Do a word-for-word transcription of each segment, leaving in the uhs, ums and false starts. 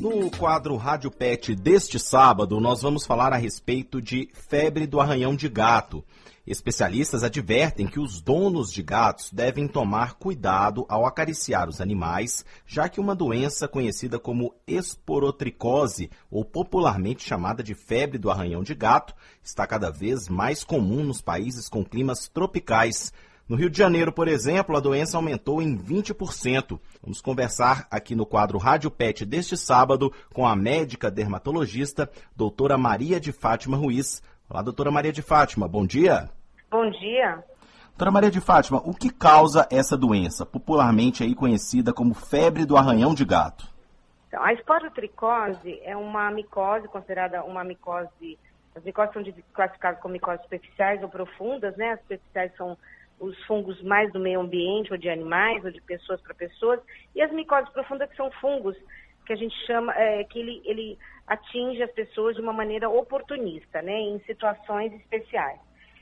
No quadro Rádio Pet deste sábado, nós vamos falar a respeito de febre do arranhão de gato. Especialistas advertem que os donos de gatos devem tomar cuidado ao acariciar os animais, já que uma doença conhecida como esporotricose, ou popularmente chamada de febre do arranhão de gato, está cada vez mais comum nos países com climas tropicais. No Rio de Janeiro, por exemplo, a doença aumentou em vinte por cento. Vamos conversar aqui no quadro Rádio Pet deste sábado com a médica dermatologista, doutora Maria de Fátima Ruiz. Olá, doutora Maria de Fátima, bom dia. Bom dia. Doutora Maria de Fátima, o que causa essa doença, popularmente aí conhecida como febre do arranhão de gato? Então, a esporotricose é uma micose, considerada uma micose, as micoses são classificadas como micoses superficiais ou profundas, né? As superficiais são os fungos mais do meio ambiente, ou de animais, ou de pessoas para pessoas, e as micoses profundas que são fungos, que a gente chama, é, que ele, ele atinge as pessoas de uma maneira oportunista, né, em situações especiais.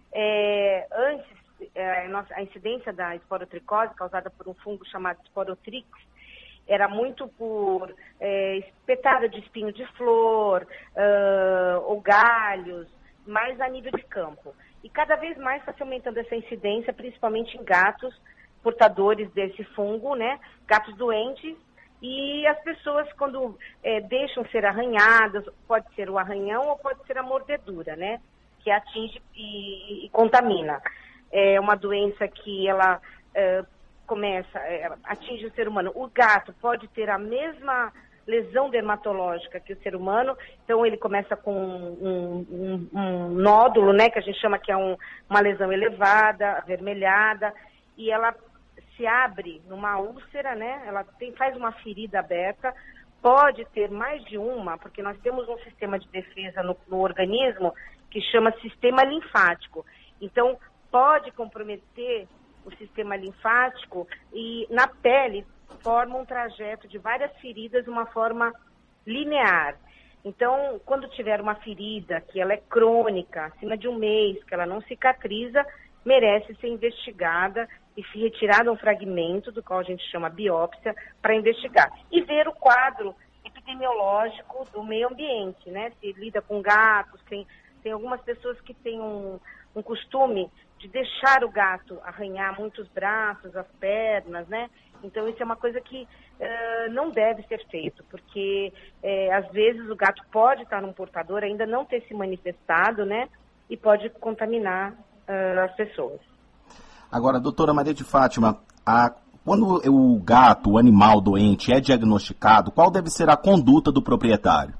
É, antes, é, a incidência da esporotricose, causada por um fungo chamado Sporotrix, era muito por é, espetada de espinho de flor, uh, ou galhos, mais a nível de campo. E cada vez mais está se aumentando essa incidência, principalmente em gatos portadores desse fungo, né? Gatos doentes. E as pessoas, quando é, deixam ser arranhadas, pode ser o arranhão ou pode ser a mordedura, né? Que atinge e, e contamina. É uma doença que ela é, começa, é, atinge o ser humano. O gato pode ter a mesma lesão dermatológica que o ser humano, então ele começa com um, um, um nódulo, né, que a gente chama que é um, uma lesão elevada, avermelhada, e ela se abre numa úlcera, né, ela tem, faz uma ferida aberta, pode ter mais de uma, porque nós temos um sistema de defesa no, no organismo que chama sistema linfático, então pode comprometer o sistema linfático e na pele forma um trajeto de várias feridas de uma forma linear. Então, quando tiver uma ferida que ela é crônica, acima de um mês, que ela não cicatriza, merece ser investigada e retirado um fragmento, do qual a gente chama biópsia, para investigar. E ver o quadro epidemiológico do meio ambiente, né? Se lida com gatos, tem, tem algumas pessoas que têm um, um costume de deixar o gato arranhar muitos braços, as pernas, né? Então, isso é uma coisa que uh, não deve ser feito, porque, uh, às vezes, o gato pode estar num portador, ainda não ter se manifestado, né? E pode contaminar uh, as pessoas. Agora, doutora Maria de Fátima, a, quando o gato, o animal doente, é diagnosticado, qual deve ser a conduta do proprietário?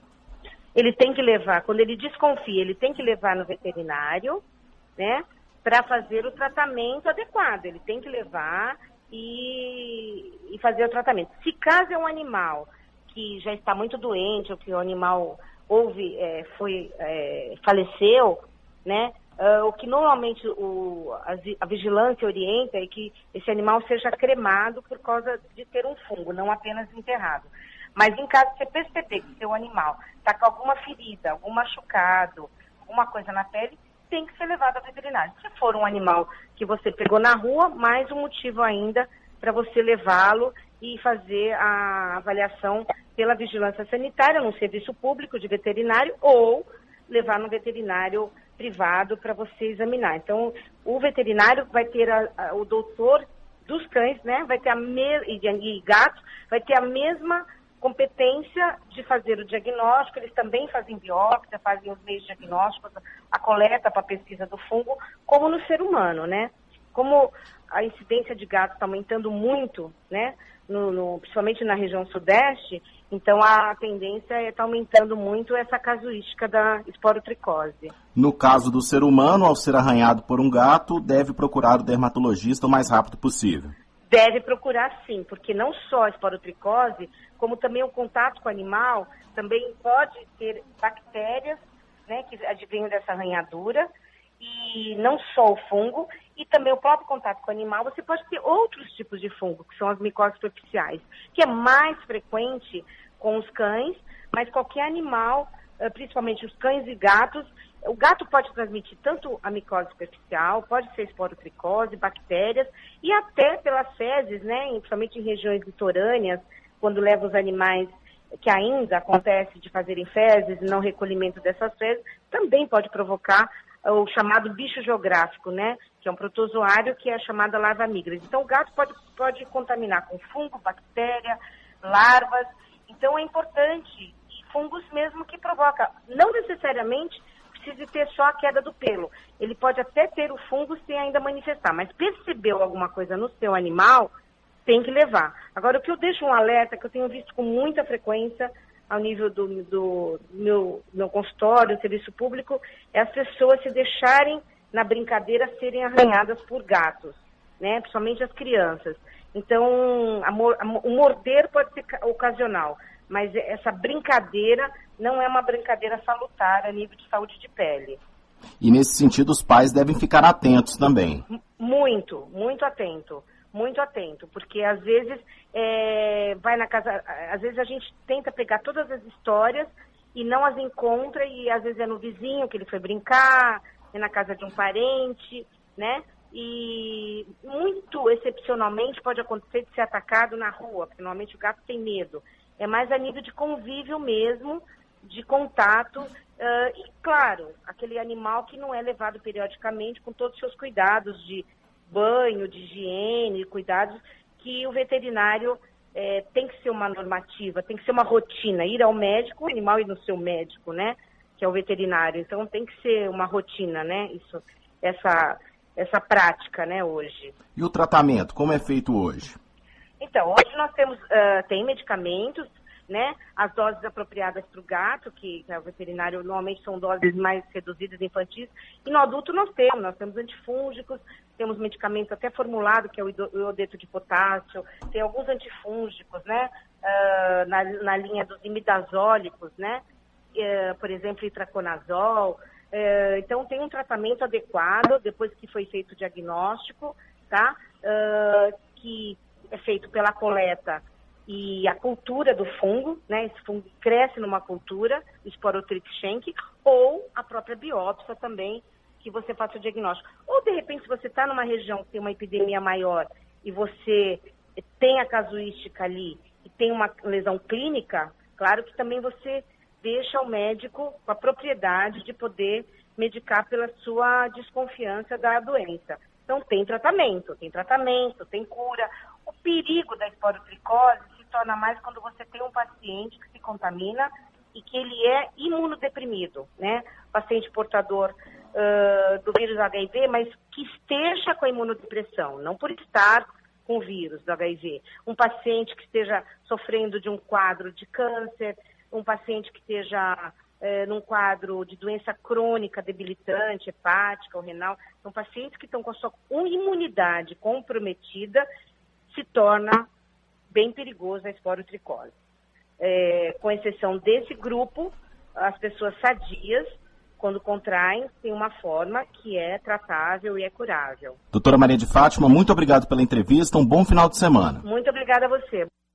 Ele tem que levar, quando ele desconfia, ele tem que levar no veterinário, né? Para fazer o tratamento adequado. Ele tem que levar e, e fazer o tratamento. Se caso é um animal que já está muito doente, ou que o animal houve, é, foi, é, faleceu, né? Uh, o que normalmente o, a, a vigilância orienta é que esse animal seja cremado por causa de ter um fungo, não apenas enterrado. Mas em caso de você perceber que seu animal está com alguma ferida, algum machucado, alguma coisa na pele, tem que ser levado ao veterinário. Se for um animal que você pegou na rua, mais um motivo ainda para você levá-lo e fazer a avaliação pela vigilância sanitária, num serviço público de veterinário, ou levar no veterinário privado para você examinar. Então, o veterinário vai ter, a, a, o doutor dos cães, né, vai ter a me- e, e gatos, vai ter a mesma competência de fazer o diagnóstico. Eles também fazem biópsia, fazem os meios diagnósticos, a coleta para a pesquisa do fungo, como no ser humano, né? Como a incidência de gatos está aumentando muito, né? No, no, principalmente na região sudeste, então a tendência é estar tá aumentando muito essa casuística da esporotricose. No caso do ser humano, ao ser arranhado por um gato, deve procurar o dermatologista o mais rápido possível. Deve procurar sim, porque não só a esporotricose, como também o contato com o animal, também pode ter bactérias, né, que advêm dessa arranhadura, e não só o fungo, e também o próprio contato com o animal, você pode ter outros tipos de fungo, que são as micoses superficiais, que é mais frequente com os cães, mas qualquer animal, principalmente os cães e gatos, o gato pode transmitir tanto a micose superficial, pode ser esporotricose, bactérias, e até pelas fezes, né, principalmente em regiões litorâneas, quando leva os animais que ainda acontece de fazerem fezes e não recolhimento dessas fezes, também pode provocar o chamado bicho geográfico, né? Que é um protozoário que é a chamada larva migris. Então o gato pode, pode contaminar com fungo, bactéria, larvas. Então é importante, fungos mesmo que provoca, não necessariamente precisa ter só a queda do pelo. Ele pode até ter o fungo sem ainda manifestar, mas percebeu alguma coisa no seu animal, tem que levar. Agora, o que eu deixo um alerta, que eu tenho visto com muita frequência ao nível do, do meu, meu consultório, serviço público, é as pessoas se deixarem na brincadeira serem arranhadas por gatos, né? Principalmente as crianças. Então, a, a, o morder pode ser ocasional, mas essa brincadeira não é uma brincadeira salutar a nível de saúde de pele. E nesse sentido, os pais devem ficar atentos também. Muito, muito atento. Muito atento, porque às vezes é, vai na casa, às vezes a gente tenta pegar todas as histórias e não as encontra, e às vezes é no vizinho que ele foi brincar, é na casa de um parente, né? E muito excepcionalmente pode acontecer de ser atacado na rua, porque normalmente o gato tem medo. É mais a nível de convívio mesmo, de contato, uh, e claro, aquele animal que não é levado periodicamente com todos os seus cuidados de banho, de higiene, cuidados, que o veterinário é, tem que ser uma normativa, tem que ser uma rotina, ir ao médico, o animal ir no seu médico, né, que é o veterinário, então tem que ser uma rotina, né, isso, essa, essa prática, né, hoje. E o tratamento, como é feito hoje? Então, hoje nós temos, uh, tem medicamentos, né, as doses apropriadas para o gato, que, que é o veterinário, normalmente são doses mais reduzidas infantis, e no adulto nós temos, nós temos antifúngicos, temos medicamentos até formulado, que é o iodeto de potássio, tem alguns antifúngicos, né, uh, na, na linha dos imidazólicos, né, uh, por exemplo, itraconazol, uh, então tem um tratamento adequado, depois que foi feito o diagnóstico, tá, uh, que é feito pela coleta e a cultura do fungo, né, esse fungo cresce numa cultura, Sporotrix schenck, ou a própria biópsia também, que você faça o diagnóstico. Ou, de repente, se você está numa região que tem uma epidemia maior e você tem a casuística ali e tem uma lesão clínica, claro que também você deixa o médico com a propriedade de poder medicar pela sua desconfiança da doença. Então, tem tratamento, tem tratamento, tem cura. O perigo da esporotricose se torna mais quando você tem um paciente que se contamina e que ele é imunodeprimido, né? Paciente portador uh, do vírus H I V, mas que esteja com a imunodepressão, não por estar com o vírus do H I V. Um paciente que esteja sofrendo de um quadro de câncer, um paciente que esteja uh, num quadro de doença crônica, debilitante, hepática ou renal. São pacientes que estão com a sua imunidade comprometida, se torna bem perigoso a esporotricose. É, com exceção desse grupo, as pessoas sadias, quando contraem, tem uma forma que é tratável e é curável. Doutora Maria de Fátima, muito obrigado pela entrevista, um bom final de semana. Muito obrigada a você.